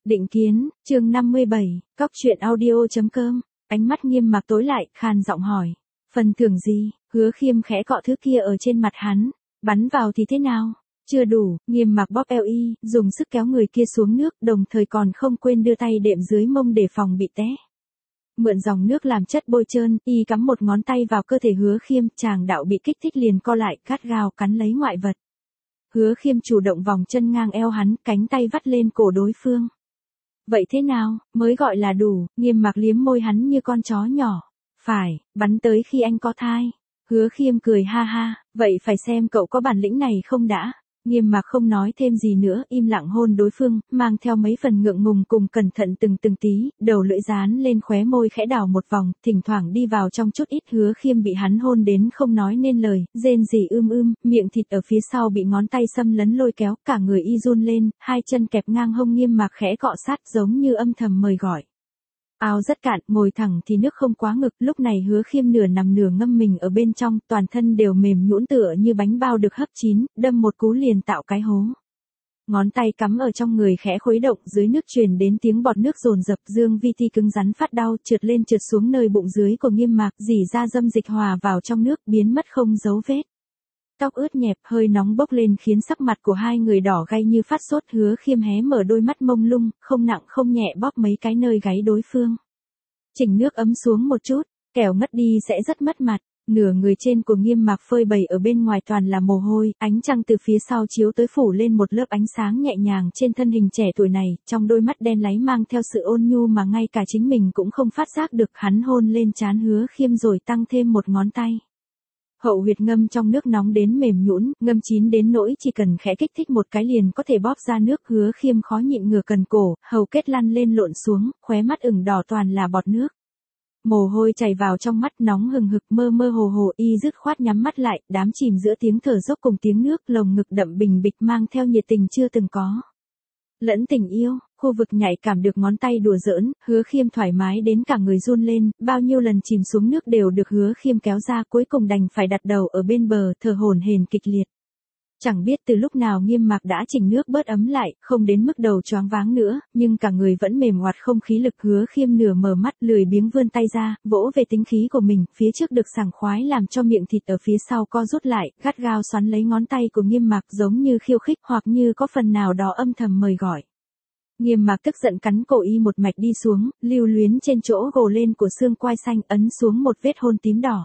Định kiến, chương 57, cóc truyện audio.com, ánh mắt Nghiêm Mạc tối lại, khàn giọng hỏi. Phần thưởng gì? Hứa Khiêm khẽ cọ thứ kia ở trên mặt hắn, bắn vào thì thế nào? Chưa đủ, Nghiêm Mạc bóp eo y, dùng sức kéo người kia xuống nước, đồng thời còn không quên đưa tay đệm dưới mông để phòng bị té. Mượn dòng nước làm chất bôi trơn, y cắm một ngón tay vào cơ thể Hứa Khiêm, chàng đạo bị kích thích liền co lại, gắt gao cắn lấy ngoại vật. Hứa Khiêm chủ động vòng chân ngang eo hắn, cánh tay vắt lên cổ đối phương. Vậy thế nào, mới gọi là đủ? Nghiêm Mạc liếm môi hắn như con chó nhỏ. Phải, bắn tới khi anh có thai. Hứa Khiêm cười ha ha, vậy phải xem cậu có bản lĩnh này không đã. Nghiêm Mạc không nói thêm gì nữa, im lặng hôn đối phương, mang theo mấy phần ngượng ngùng cùng cẩn thận từng tí, đầu lưỡi dán lên khóe môi khẽ đảo một vòng, thỉnh thoảng đi vào trong chút ít. Hứa Khiêm bị hắn hôn đến không nói nên lời, rên rỉ miệng thịt ở phía sau bị ngón tay xâm lấn lôi kéo, cả người y run lên, hai chân kẹp ngang hông Nghiêm Mạc khẽ cọ sát giống như âm thầm mời gọi. Áo rất cạn, ngồi thẳng thì nước không quá ngực, lúc này Hứa Khiêm nửa nằm nửa ngâm mình ở bên trong, toàn thân đều mềm nhũn tựa như bánh bao được hấp chín, đâm một cú liền tạo cái hố. Ngón tay cắm ở trong người khẽ khuấy động, dưới nước truyền đến tiếng bọt nước dồn dập, dương vi ti cứng rắn phát đau, trượt lên trượt xuống nơi bụng dưới của Nghiêm Mạc, dỉ ra dâm dịch hòa vào trong nước, biến mất không dấu vết. Tóc ướt nhẹp, hơi nóng bốc lên khiến sắc mặt của hai người đỏ gay như phát sốt. Hứa Khiêm hé mở đôi mắt mông lung, không nặng không nhẹ bóp mấy cái nơi gáy đối phương. Chỉnh nước ấm xuống một chút, kẻo ngất đi sẽ rất mất mặt. Nửa người trên của Nghiêm Mạc phơi bày ở bên ngoài toàn là mồ hôi, ánh trăng từ phía sau chiếu tới phủ lên một lớp ánh sáng nhẹ nhàng trên thân hình trẻ tuổi này, trong đôi mắt đen láy mang theo sự ôn nhu mà ngay cả chính mình cũng không phát giác được. Hắn hôn lên trán Hứa Khiêm rồi tăng thêm một ngón tay. Hậu huyệt ngâm trong nước nóng đến mềm nhũn, ngâm chín đến nỗi chỉ cần khẽ kích thích một cái liền có thể bóp ra nước. Hứa Khiêm khó nhịn ngửa cần cổ, hầu kết lăn lên lộn xuống, khóe mắt ửng đỏ toàn là bọt nước. Mồ hôi chảy vào trong mắt, nóng hừng hực, mơ mơ hồ y dứt khoát nhắm mắt lại, đám chìm giữa tiếng thở dốc cùng tiếng nước, lồng ngực đậm bình bịch mang theo nhiệt tình chưa từng có. Lẫn tình yêu, khu vực nhạy cảm được ngón tay đùa giỡn, Hứa Khiêm thoải mái đến cả người run lên, bao nhiêu lần chìm xuống nước đều được Hứa Khiêm kéo ra, cuối cùng đành phải đặt đầu ở bên bờ, thở hổn hển kịch liệt. Chẳng biết từ lúc nào Nghiêm Mạc đã chỉnh nước bớt ấm lại, không đến mức đầu choáng váng nữa, nhưng cả người vẫn mềm oặt không khí lực. Hứa Khiêm nửa mở mắt, lười biếng vươn tay ra, vỗ về tính khí của mình, phía trước được sảng khoái làm cho miệng thịt ở phía sau co rút lại, gắt gao xoắn lấy ngón tay của Nghiêm Mạc giống như khiêu khích hoặc như có phần nào đó âm thầm mời gọi. Nghiêm Mạc tức giận cắn cổ y một mạch đi xuống, lưu luyến trên chỗ gồ lên của xương quai xanh, ấn xuống một vết hôn tím đỏ.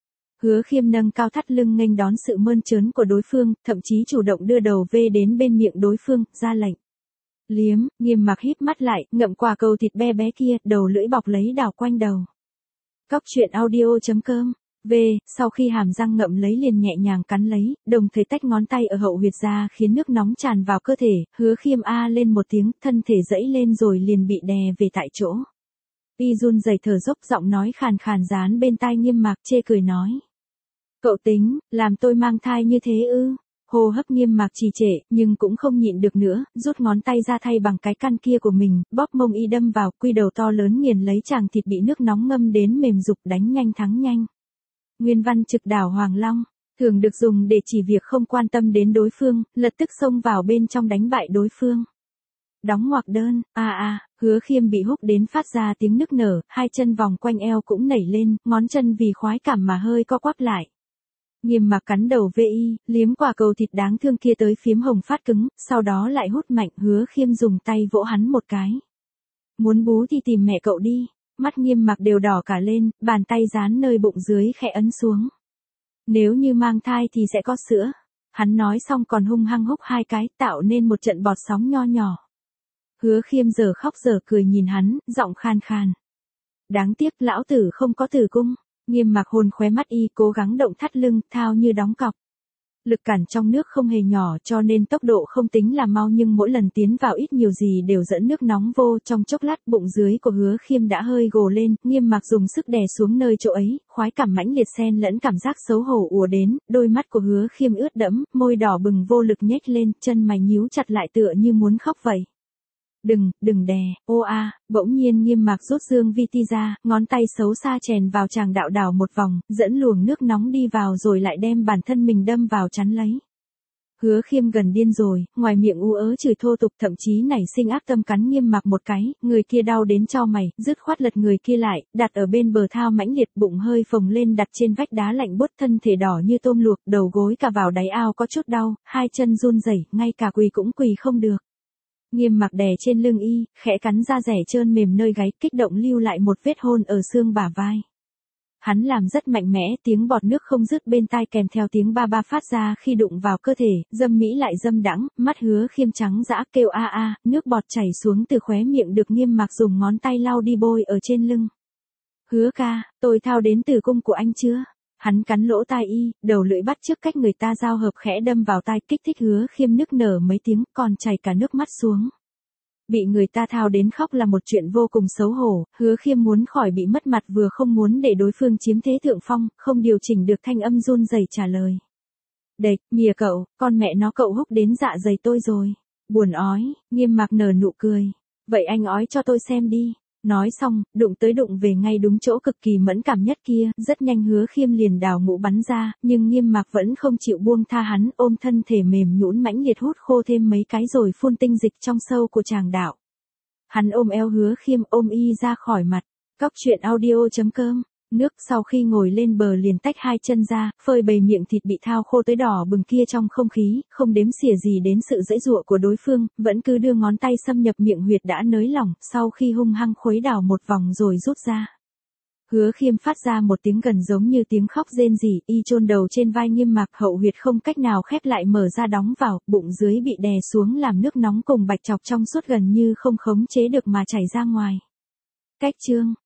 Hứa Khiêm nâng cao thắt lưng nghênh đón sự mơn trớn của đối phương, thậm chí chủ động đưa đầu về đến bên miệng đối phương, ra lệnh. Liếm, Nghiêm Mạc híp mắt lại, ngậm quả cầu thịt be bé kia, đầu lưỡi bọc lấy đảo quanh đầu. Cóc truyện audio.com. Sau khi hàm răng ngậm lấy liền nhẹ nhàng cắn lấy, đồng thời tách ngón tay ở hậu huyệt ra khiến nước nóng tràn vào cơ thể. Hứa Khiêm a lên một tiếng, thân thể dẫy lên rồi liền bị đè về tại chỗ. Y run rẩy thở dốc, giọng nói khàn khàn dán bên tai Nghiêm Mạc, chê cười nói. Cậu tính, làm tôi mang thai như thế ư? Hô hấp Nghiêm Mạc trì trệ, nhưng cũng không nhịn được nữa, rút ngón tay ra thay bằng cái căn kia của mình, bóp mông y đâm vào, quy đầu to lớn nghiền lấy chàng thịt bị nước nóng ngâm đến mềm rục, đánh nhanh thắng nhanh. Nguyên văn trực đảo Hoàng Long, thường được dùng để chỉ việc không quan tâm đến đối phương, lập tức xông vào bên trong đánh bại đối phương. Đóng ngoặc đơn, Hứa Khiêm bị húc đến phát ra tiếng nức nở, hai chân vòng quanh eo cũng nảy lên, ngón chân vì khoái cảm mà hơi co quắp lại. Nghiêm Mạc cắn đầu VI, liếm quả cầu thịt đáng thương kia tới phiếm hồng phát cứng, sau đó lại hút mạnh. Hứa Khiêm dùng tay vỗ hắn một cái. Muốn bú thì tìm mẹ cậu đi. Mắt Nghiêm Mạc đều đỏ cả lên, bàn tay dán nơi bụng dưới khẽ ấn xuống. Nếu như mang thai thì sẽ có sữa. Hắn nói xong còn hung hăng húc hai cái, tạo nên một trận bọt sóng nho nhỏ. Hứa Khiêm giờ khóc giờ cười nhìn hắn, giọng khan khan. Đáng tiếc lão tử không có tử cung. Nghiêm Mạc hôn khóe mắt y, cố gắng động thắt lưng, thao như đóng cọc. Lực cản trong nước không hề nhỏ cho nên tốc độ không tính là mau, nhưng mỗi lần tiến vào ít nhiều gì đều dẫn nước nóng vô. Trong chốc lát bụng dưới của Hứa Khiêm đã hơi gồ lên, Nghiêm Mạc dùng sức đè xuống nơi chỗ ấy, khoái cảm mãnh liệt xen lẫn cảm giác xấu hổ ùa đến, đôi mắt của Hứa Khiêm ướt đẫm, môi đỏ bừng vô lực nhếch lên, chân mày nhíu chặt lại tựa như muốn khóc vậy. Đừng đè, bỗng nhiên Nghiêm Mạc rút dương vi ti ra, ngón tay xấu xa chèn vào chàng đạo đảo một vòng, dẫn luồng nước nóng đi vào rồi lại đem bản thân mình đâm vào chắn lấy. Hứa Khiêm gần điên rồi, ngoài miệng ú ớ chửi thô tục, thậm chí nảy sinh ác tâm cắn Nghiêm Mặc một cái, người kia đau đến chau mày, dứt khoát lật người kia lại, đặt ở bên bờ thao mãnh liệt, bụng hơi phồng lên đặt trên vách đá lạnh buốt, thân thể đỏ như tôm luộc, đầu gối cả vào đáy ao có chút đau, hai chân run rẩy, ngay cả quỳ cũng quỳ không được. Nghiêm Mặc đè trên lưng y, khẽ cắn da rẻ trơn mềm nơi gáy, kích động lưu lại một vết hôn ở xương bả vai. Hắn làm rất mạnh mẽ, tiếng bọt nước không dứt bên tai kèm theo tiếng ba ba phát ra khi đụng vào cơ thể, dâm mỹ lại dâm đãng, mắt Hứa Khiêm trắng dã kêu a a, nước bọt chảy xuống từ khóe miệng được Nghiêm Mặc dùng ngón tay lau đi bôi ở trên lưng. Hứa ca, tôi thao đến tử cung của anh chưa? Hắn cắn lỗ tai y, đầu lưỡi bắt chước cách người ta giao hợp khẽ đâm vào tai, kích thích Hứa Khiêm nức nở mấy tiếng, còn chảy cả nước mắt xuống. Bị người ta thao đến khóc là một chuyện vô cùng xấu hổ, Hứa Khiêm muốn khỏi bị mất mặt vừa không muốn để đối phương chiếm thế thượng phong, không điều chỉnh được thanh âm run rẩy trả lời. Đệt, mìa cậu, con mẹ nó cậu húc đến dạ dày tôi rồi. Buồn ói, Nghiêm Mặc nở nụ cười. Vậy anh ói cho tôi xem đi. Nói xong, đụng tới đụng về ngay đúng chỗ cực kỳ mẫn cảm nhất kia, rất nhanh Hứa Khiêm liền đào mũ bắn ra, nhưng Nghiêm Mặc vẫn không chịu buông tha hắn, ôm thân thể mềm nhũn mãnh liệt hút khô thêm mấy cái rồi phun tinh dịch trong sâu của tràng đạo. Hắn ôm eo Hứa Khiêm, ôm y ra khỏi mặt. Cóc truyện audio.com. Nước sau khi ngồi lên bờ liền tách hai chân ra, phơi bày miệng thịt bị thao khô tới đỏ bừng kia trong không khí, không đếm xỉa gì đến sự giãy giụa của đối phương, vẫn cứ đưa ngón tay xâm nhập miệng huyệt đã nới lỏng, sau khi hung hăng khuấy đảo một vòng rồi rút ra. Hứa Khiêm phát ra một tiếng gần giống như tiếng khóc rên rỉ, y chôn đầu trên vai Nghiêm Mặc, hậu huyệt không cách nào khép lại mở ra đóng vào, bụng dưới bị đè xuống làm nước nóng cùng bạch chọc trong suốt gần như không khống chế được mà chảy ra ngoài. Cách chương